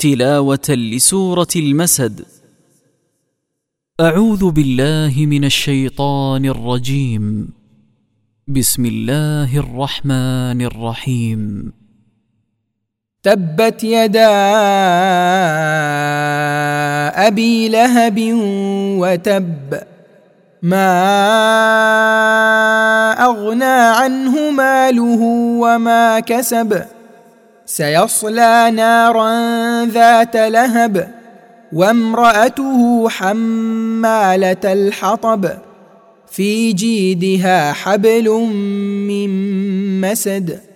تلاوة لسورة المسد. أعوذ بالله من الشيطان الرجيم. بسم الله الرحمن الرحيم. تبت يدا أبي لهب وتب، ما أغنى عنه ماله وما كسب، سيصلى نارا ذات لهب وامرأته حمالة الحطب في جيدها حبل من مسد.